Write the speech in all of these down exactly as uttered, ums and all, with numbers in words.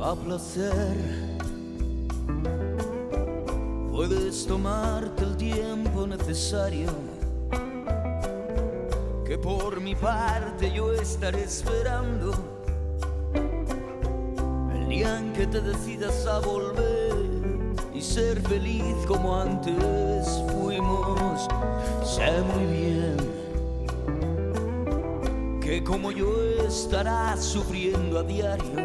a placer. Puedes tomarte el tiempo necesario, que por mi parte yo estaré esperando el día en que te decidas a volver y ser feliz como antes fuimos. Sé muy bien que como yo estarás sufriendo a diario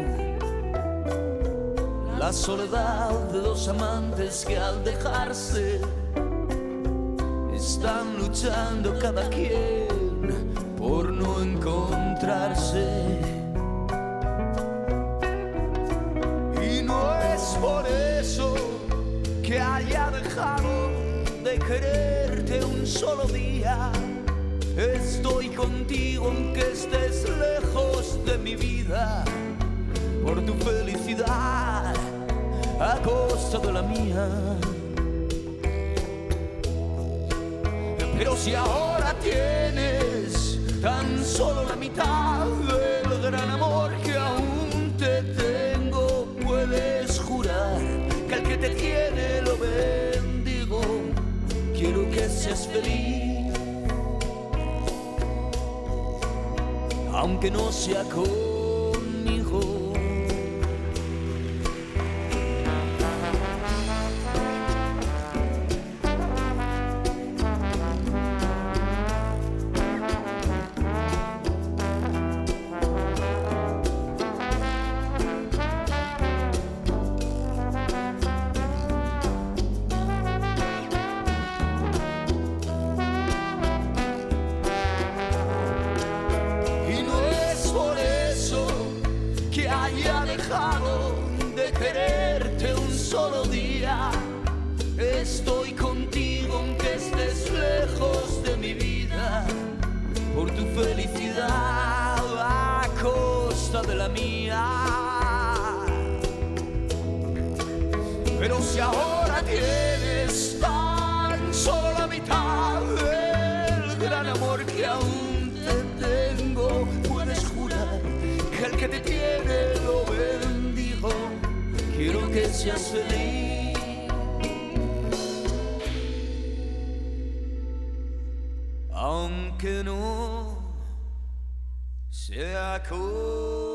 la soledad de dos amantes que al dejarse están luchando cada quien por no encontrarse. Y no es por eso que haya dejado de quererte un solo día. Estoy contigo aunque estés lejos de mi vida, por tu felicidad a costa de la mía. Pero si ahora tienes tan solo la mitad del gran amor que aún te tengo, puedes jurar que al que te tiene lo bendigo. Quiero que seas feliz, aunque no sea conmigo. De quererte un solo día, estoy contigo aunque estés lejos de mi vida, por tu felicidad a costa de la mía. Pero si ahora tienes tan solo la mitad del gran amor que aún te tengo, puedes jurar que el que te tiene lo bendigo. Quiero que seas feliz, aunque no sea conmigo.